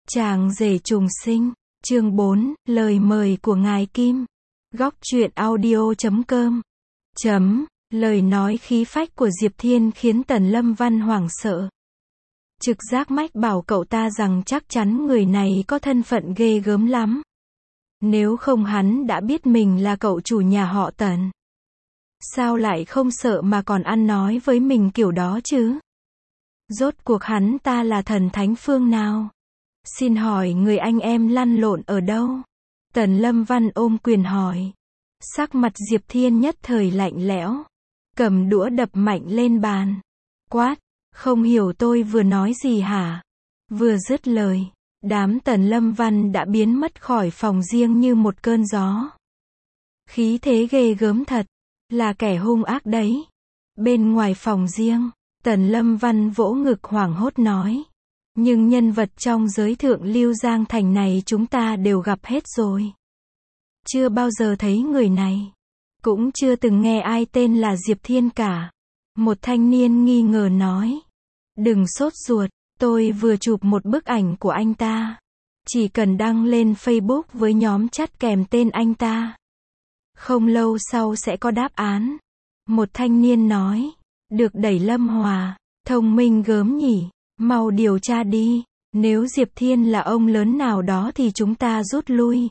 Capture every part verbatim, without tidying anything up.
Chàng rể trùng sinh, chương bốn, lời mời của Ngài Kim. Góc truyện audio chấm com. Chấm, lời nói khí phách của Diệp Thiên khiến Tần Lâm Văn hoảng sợ. Trực giác mách bảo cậu ta rằng chắc chắn người này có thân phận ghê gớm lắm. Nếu không hắn đã biết mình là cậu chủ nhà họ Tần. Sao lại không sợ mà còn ăn nói với mình kiểu đó chứ? Rốt cuộc hắn ta là thần thánh phương nào? Xin hỏi người anh em lăn lộn ở đâu? Tần Lâm Văn ôm quyền hỏi. Sắc mặt Diệp Thiên nhất thời lạnh lẽo. Cầm đũa đập mạnh lên bàn. Quát, không hiểu tôi vừa nói gì hả? Vừa dứt lời, đám Tần Lâm Văn đã biến mất khỏi phòng riêng như một cơn gió. Khí thế ghê gớm thật, là kẻ hung ác đấy. Bên ngoài phòng riêng, Tần Lâm Văn vỗ ngực hoảng hốt nói. Nhưng nhân vật trong giới thượng lưu Giang Thành này chúng ta đều gặp hết rồi. Chưa bao giờ thấy người này. Cũng chưa từng nghe ai tên là Diệp Thiên cả. Một thanh niên nghi ngờ nói. Đừng sốt ruột, tôi vừa chụp một bức ảnh của anh ta. Chỉ cần đăng lên Facebook với nhóm chat kèm tên anh ta. Không lâu sau sẽ có đáp án. Một thanh niên nói. Được đẩy Lâm Hòa, thông minh gớm nhỉ. Mau điều tra đi, nếu Diệp Thiên là ông lớn nào đó thì chúng ta rút lui.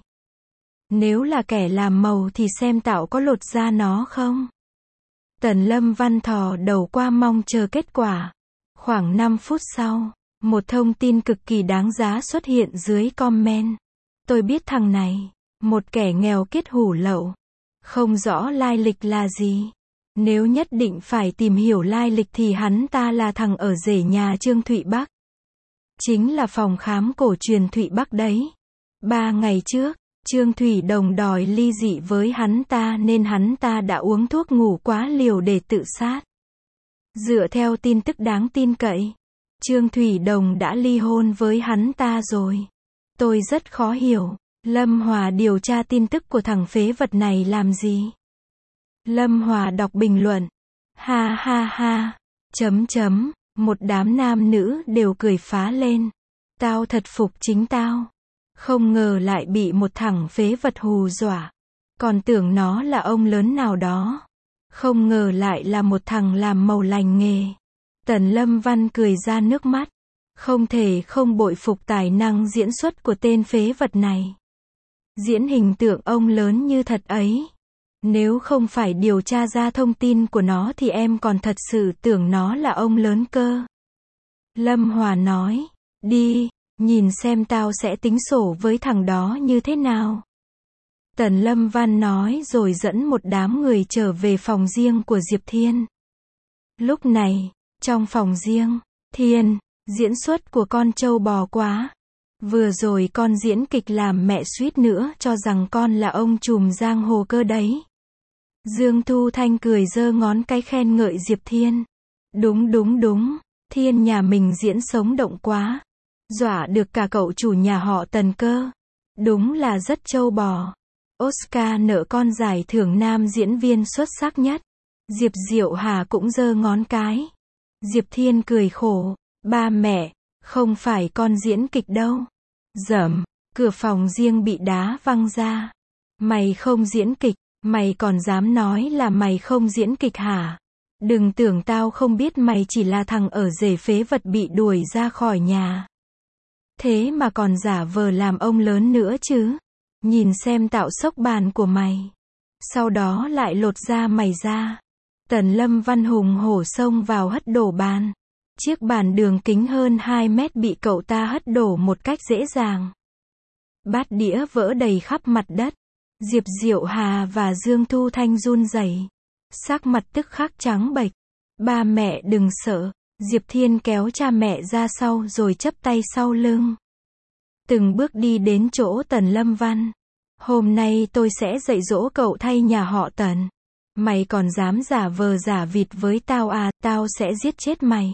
Nếu là kẻ làm màu thì xem tạo có lột da nó không? Tần Lâm Văn thò đầu qua mong chờ kết quả. Khoảng năm phút sau, một thông tin cực kỳ đáng giá xuất hiện dưới comment. Tôi biết thằng này, một kẻ nghèo kiết hủ lậu. Không rõ lai lịch là gì. Nếu nhất định phải tìm hiểu lai lịch thì hắn ta là thằng ở rể nhà Trương Thụy Bắc. Chính là phòng khám cổ truyền Thụy Bắc đấy. Ba ngày trước, Trương Thủy Đồng đòi ly dị với hắn ta nên hắn ta đã uống thuốc ngủ quá liều để tự sát. Dựa theo tin tức đáng tin cậy, Trương Thủy Đồng đã ly hôn với hắn ta rồi. Tôi rất khó hiểu, Lâm Hòa điều tra tin tức của thằng phế vật này làm gì? Lâm Hòa đọc bình luận. Ha ha ha. Chấm chấm. Một đám nam nữ đều cười phá lên. Tao thật phục chính tao. Không ngờ lại bị một thằng phế vật hù dọa. Còn tưởng nó là ông lớn nào đó. Không ngờ lại là một thằng làm màu lành nghề. Tần Lâm Văn cười ra nước mắt. Không thể không bội phục tài năng diễn xuất của tên phế vật này. Diễn hình tượng ông lớn như thật ấy. Nếu không phải điều tra ra thông tin của nó thì em còn thật sự tưởng nó là ông lớn cơ. Lâm Hòa nói, đi, nhìn xem tao sẽ tính sổ với thằng đó như thế nào. Tần Lâm Văn nói rồi dẫn một đám người trở về phòng riêng của Diệp Thiên. Lúc này, trong phòng riêng, Thiên, diễn xuất của con trâu bò quá. Vừa rồi con diễn kịch làm mẹ suýt nữa cho rằng con là ông trùm giang hồ cơ đấy. Dương Thu Thanh cười giơ ngón cái khen ngợi Diệp Thiên. Đúng đúng đúng, Thiên nhà mình diễn sống động quá. Dọa được cả cậu chủ nhà họ Tần cơ. Đúng là rất trâu bò. Oscar nợ con giải thưởng nam diễn viên xuất sắc nhất. Diệp Diệu Hà cũng giơ ngón cái. Diệp Thiên cười khổ. Ba mẹ, không phải con diễn kịch đâu. Dầm, cửa phòng riêng bị đá văng ra. Mày không diễn kịch. Mày còn dám nói là mày không diễn kịch hả? Đừng tưởng tao không biết mày chỉ là thằng ở rể phế vật bị đuổi ra khỏi nhà. Thế mà còn giả vờ làm ông lớn nữa chứ. Nhìn xem tạo sốc bàn của mày. Sau đó lại lột da mày ra. Tần Lâm Văn hùng hổ xông vào hất đổ bàn. Chiếc bàn đường kính hơn hai mét bị cậu ta hất đổ một cách dễ dàng. Bát đĩa vỡ đầy khắp mặt đất. Diệp Diệu Hà và Dương Thu Thanh run rẩy, sắc mặt tức khắc trắng bệch. Ba mẹ đừng sợ. Diệp Thiên kéo cha mẹ ra sau rồi chắp tay sau lưng. Từng bước đi đến chỗ Tần Lâm Văn. Hôm nay tôi sẽ dạy dỗ cậu thay nhà họ Tần. Mày còn dám giả vờ giả vịt với tao à, tao sẽ giết chết mày.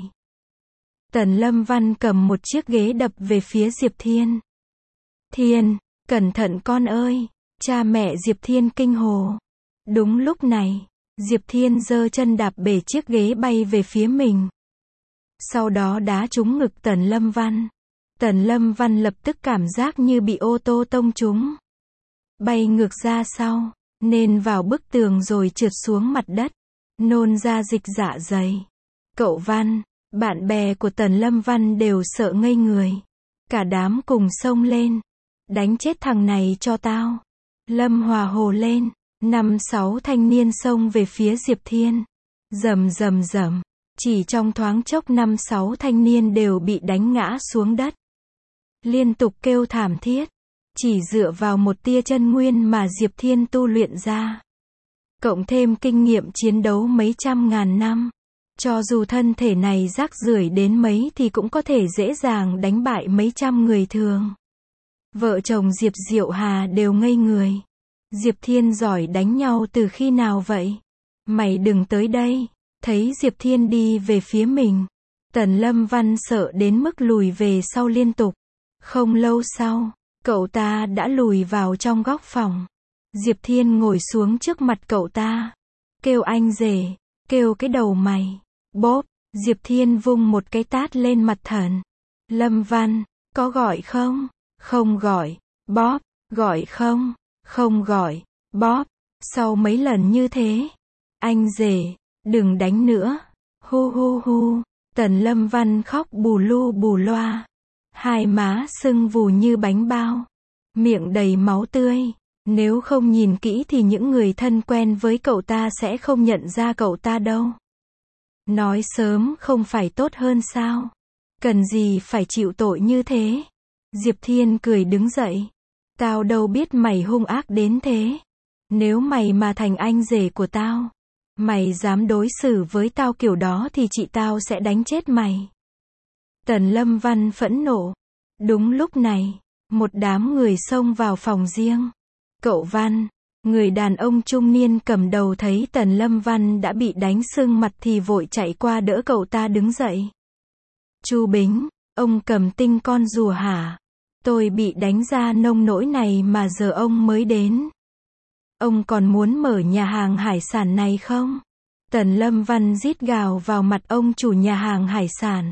Tần Lâm Văn cầm một chiếc ghế đập về phía Diệp Thiên. Thiên, cẩn thận con ơi. Cha mẹ Diệp Thiên kinh hồ. Đúng lúc này, Diệp Thiên giơ chân đạp bể chiếc ghế bay về phía mình. Sau đó đá trúng ngực Tần Lâm Văn. Tần Lâm Văn lập tức cảm giác như bị ô tô tông trúng. Bay ngược ra sau, nên vào bức tường rồi trượt xuống mặt đất. Nôn ra dịch dạ dày. Cậu Văn, bạn bè của Tần Lâm Văn đều sợ ngây người. Cả đám cùng xông lên. Đánh chết thằng này cho tao. Lâm Hòa hồ lên. Năm sáu thanh niên xông về phía Diệp Thiên. Rầm rầm rầm. Chỉ trong thoáng chốc năm sáu thanh niên đều bị đánh ngã xuống đất. Liên tục kêu thảm thiết. Chỉ dựa vào một tia chân nguyên mà Diệp Thiên tu luyện ra. Cộng thêm kinh nghiệm chiến đấu mấy trăm ngàn năm. Cho dù thân thể này rác rưởi đến mấy thì cũng có thể dễ dàng đánh bại mấy trăm người thường. Vợ chồng Diệp Diệu Hà đều ngây người. Diệp Thiên giỏi đánh nhau từ khi nào vậy? Mày đừng tới đây. Thấy Diệp Thiên đi về phía mình. Tần Lâm Văn sợ đến mức lùi về sau liên tục. Không lâu sau, cậu ta đã lùi vào trong góc phòng. Diệp Thiên ngồi xuống trước mặt cậu ta. Kêu anh rể, kêu cái đầu mày. Bốp, Diệp Thiên vung một cái tát lên mặt Thần. Lâm Văn, có gọi không? Không gọi. Bóp, gọi không? Không gọi. Bóp, sau mấy lần như thế. Anh rể, đừng đánh nữa. Hu hu hu, Tần Lâm Văn khóc bù lu bù loa. Hai má sưng vù như bánh bao. Miệng đầy máu tươi. Nếu không nhìn kỹ thì những người thân quen với cậu ta sẽ không nhận ra cậu ta đâu. Nói sớm không phải tốt hơn sao? Cần gì phải chịu tội như thế? Diệp Thiên cười đứng dậy. Tao đâu biết mày hung ác đến thế. Nếu mày mà thành anh rể của tao, mày dám đối xử với tao kiểu đó thì chị tao sẽ đánh chết mày. Tần Lâm Văn phẫn nộ. Đúng lúc này, một đám người xông vào phòng riêng. Cậu Văn, người đàn ông trung niên cầm đầu thấy Tần Lâm Văn đã bị đánh sưng mặt thì vội chạy qua đỡ cậu ta đứng dậy. Chu Bính, ông cầm tinh con rùa hả? Tôi bị đánh ra nông nỗi này mà giờ ông mới đến. Ông còn muốn mở nhà hàng hải sản này không? Tần Lâm Văn rít gào vào mặt ông chủ nhà hàng hải sản.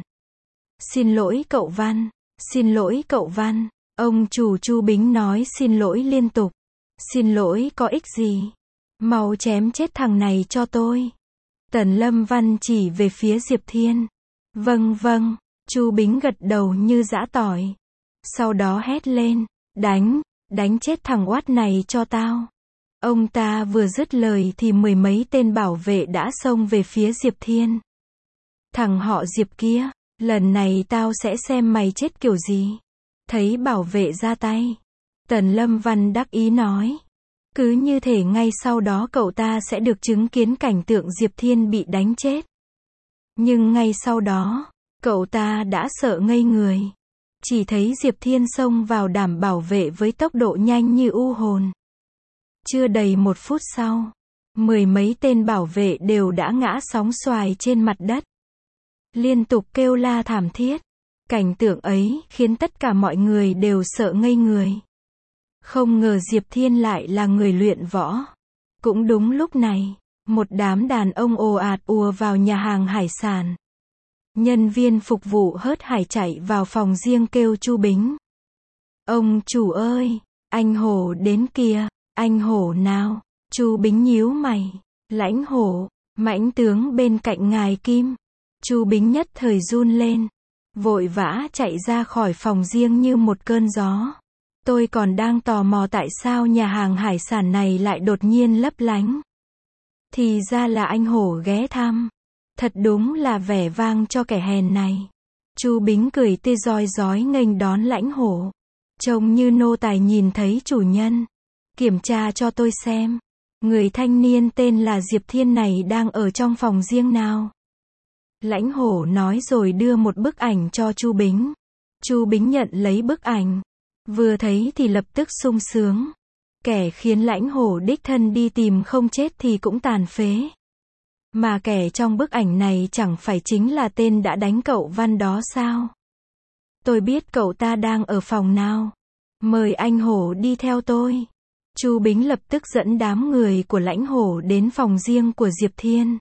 Xin lỗi cậu Văn, xin lỗi cậu Văn. Ông chủ Chu Bính nói xin lỗi liên tục. Xin lỗi có ích gì? Mau chém chết thằng này cho tôi. Tần Lâm Văn chỉ về phía Diệp Thiên. Vâng vâng, Chu Bính gật đầu như giã tỏi. Sau đó hét lên, đánh, đánh chết thằng oát này cho tao. Ông ta vừa dứt lời thì mười mấy tên bảo vệ đã xông về phía Diệp Thiên. Thằng họ Diệp kia, lần này tao sẽ xem mày chết kiểu gì. Thấy bảo vệ ra tay, Tần Lâm Văn đắc ý nói. Cứ như thể ngay sau đó cậu ta sẽ được chứng kiến cảnh tượng Diệp Thiên bị đánh chết. Nhưng ngay sau đó, cậu ta đã sợ ngây người. Chỉ thấy Diệp Thiên xông vào đám bảo vệ với tốc độ nhanh như u hồn. Chưa đầy một phút sau, mười mấy tên bảo vệ đều đã ngã sóng xoài trên mặt đất. Liên tục kêu la thảm thiết. Cảnh tượng ấy khiến tất cả mọi người đều sợ ngây người. Không ngờ Diệp Thiên lại là người luyện võ. Cũng đúng lúc này, một đám đàn ông ồ ạt ùa vào nhà hàng hải sản. Nhân viên phục vụ hớt hải chạy vào phòng riêng kêu Chu Bính. Ông chủ ơi, anh Hổ đến kìa, anh Hổ nào? Chu Bính nhíu mày. Lãnh Hổ, mãnh tướng bên cạnh ngài Kim. Chu Bính nhất thời run lên. Vội vã chạy ra khỏi phòng riêng như một cơn gió. Tôi còn đang tò mò tại sao nhà hàng hải sản này lại đột nhiên lấp lánh. Thì ra là anh Hổ ghé thăm. Thật đúng là vẻ vang cho kẻ hèn này. Chu Bính cười tươi rói rói nghênh đón Lãnh Hổ. Trông như nô tài nhìn thấy chủ nhân. Kiểm tra cho tôi xem. Người thanh niên tên là Diệp Thiên này đang ở trong phòng riêng nào? Lãnh Hổ nói rồi đưa một bức ảnh cho Chu Bính. Chu Bính nhận lấy bức ảnh. Vừa thấy thì lập tức sung sướng. Kẻ khiến Lãnh Hổ đích thân đi tìm không chết thì cũng tàn phế. Mà kẻ trong bức ảnh này chẳng phải chính là tên đã đánh cậu Văn đó sao? Tôi biết cậu ta đang ở phòng nào. Mời anh Hổ đi theo tôi. Chu Bính lập tức dẫn đám người của Lãnh Hổ đến phòng riêng của Diệp Thiên.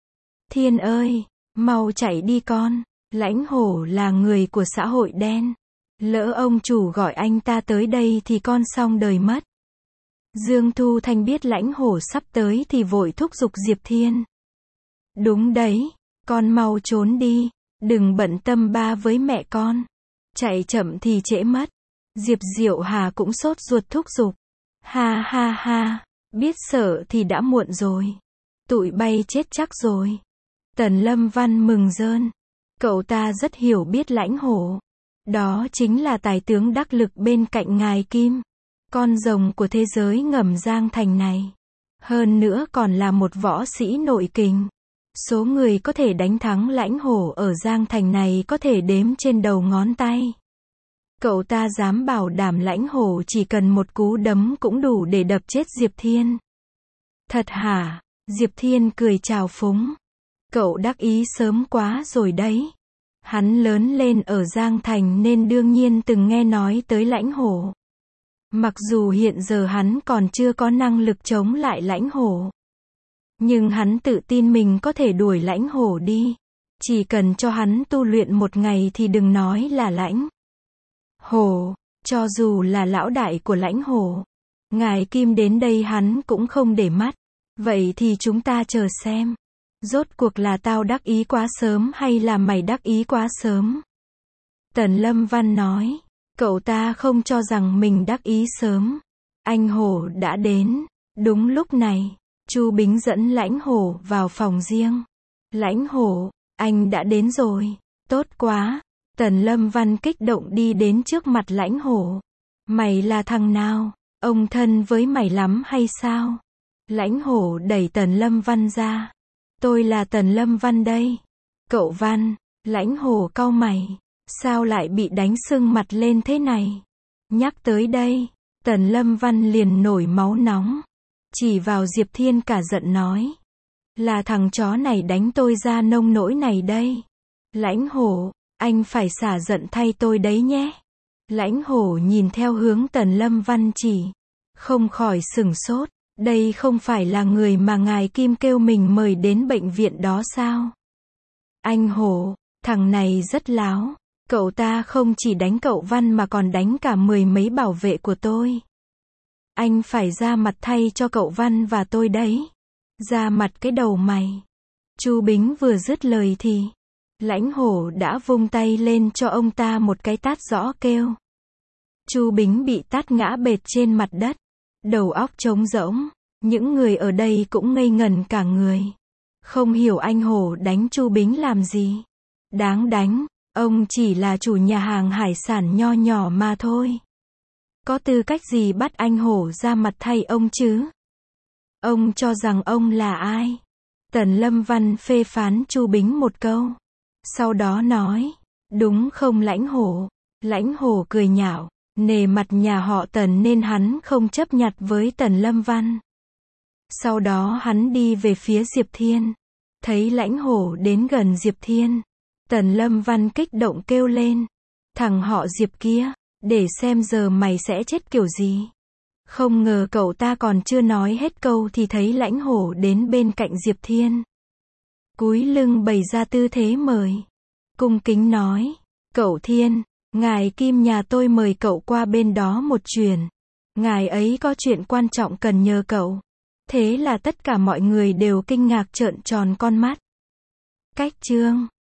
Thiên ơi, mau chạy đi con. Lãnh Hổ là người của xã hội đen. Lỡ ông chủ gọi anh ta tới đây thì con xong đời mất. Dương Thu Thanh biết Lãnh Hổ sắp tới thì vội thúc giục Diệp Thiên. Đúng đấy, con mau trốn đi, đừng bận tâm ba với mẹ con. Chạy chậm thì trễ mất. Diệp Diệu Hà cũng sốt ruột thúc giục. Ha ha ha, biết sợ thì đã muộn rồi. Tụi bay chết chắc rồi. Tần Lâm Văn mừng rơn. Cậu ta rất hiểu biết Lãnh Hổ. Đó chính là tài tướng đắc lực bên cạnh ngài Kim. Con rồng của thế giới ngầm Giang Thành này. Hơn nữa còn là một võ sĩ nội kình. Số người có thể đánh thắng Lãnh Hổ ở Giang Thành này có thể đếm trên đầu ngón tay. Cậu ta dám bảo đảm Lãnh Hổ chỉ cần một cú đấm cũng đủ để đập chết Diệp Thiên. Thật hả? Diệp Thiên cười trào phúng. Cậu đắc ý sớm quá rồi đấy. Hắn lớn lên ở Giang Thành nên đương nhiên từng nghe nói tới Lãnh Hổ. Mặc dù hiện giờ hắn còn chưa có năng lực chống lại Lãnh Hổ. Nhưng hắn tự tin mình có thể đuổi Lãnh Hổ đi. Chỉ cần cho hắn tu luyện một ngày thì đừng nói là Lãnh Hổ, cho dù là lão đại của Lãnh Hổ. Ngài Kim đến đây hắn cũng không để mắt. Vậy thì chúng ta chờ xem. Rốt cuộc là tao đắc ý quá sớm hay là mày đắc ý quá sớm? Tần Lâm Văn nói. Cậu ta không cho rằng mình đắc ý sớm. Anh Hổ đã đến. Đúng lúc này, Chu Bính dẫn Lãnh Hổ vào phòng riêng. Lãnh Hổ, anh đã đến rồi. Tốt quá. Tần Lâm Văn kích động đi đến trước mặt Lãnh Hổ. Mày là thằng nào? Ông thân với mày lắm hay sao? Lãnh Hổ đẩy Tần Lâm Văn ra. Tôi là Tần Lâm Văn đây. Cậu Văn. Lãnh Hổ cau mày. Sao lại bị đánh sưng mặt lên thế này? Nhắc tới đây, Tần Lâm Văn liền nổi máu nóng. Chỉ vào Diệp Thiên cả giận nói. Là thằng chó này đánh tôi ra nông nỗi này đây. Lãnh Hổ, anh phải xả giận thay tôi đấy nhé. Lãnh Hổ nhìn theo hướng Tần Lâm Văn chỉ. Không khỏi sửng sốt. Đây không phải là người mà ngài Kim kêu mình mời đến bệnh viện đó sao? Anh Hổ, thằng này rất láo. Cậu ta không chỉ đánh cậu Văn mà còn đánh cả mười mấy bảo vệ của tôi. Anh phải ra mặt thay cho cậu Văn và tôi đấy. Ra mặt cái đầu mày. Chu Bính vừa dứt lời thì Lãnh Hổ đã vung tay lên cho ông ta một cái tát rõ kêu. Chu Bính bị tát ngã bệt trên mặt đất. Đầu óc trống rỗng. Những người ở đây cũng ngây ngẩn cả người. Không hiểu anh Hổ đánh Chu Bính làm gì. Đáng đánh. Ông chỉ là chủ nhà hàng hải sản nho nhỏ mà thôi. Có tư cách gì bắt anh Hổ ra mặt thay ông chứ? Ông cho rằng ông là ai? Tần Lâm Văn phê phán Chu Bính một câu. Sau đó nói. Đúng không Lãnh Hổ? Lãnh Hổ cười nhạo. Nề mặt nhà họ Tần nên hắn không chấp nhặt với Tần Lâm Văn. Sau đó hắn đi về phía Diệp Thiên. Thấy Lãnh Hổ đến gần Diệp Thiên. Tần Lâm Văn kích động kêu lên. Thằng họ Diệp kia, để xem giờ mày sẽ chết kiểu gì. Không ngờ cậu ta còn chưa nói hết câu thì thấy Lãnh Hổ đến bên cạnh Diệp Thiên. Cúi lưng bày ra tư thế mời. Cung kính nói. Cậu Thiên, ngài Kim nhà tôi mời cậu qua bên đó một chuyến. Ngài ấy có chuyện quan trọng cần nhờ cậu. Thế là tất cả mọi người đều kinh ngạc trợn tròn con mắt. Cách chương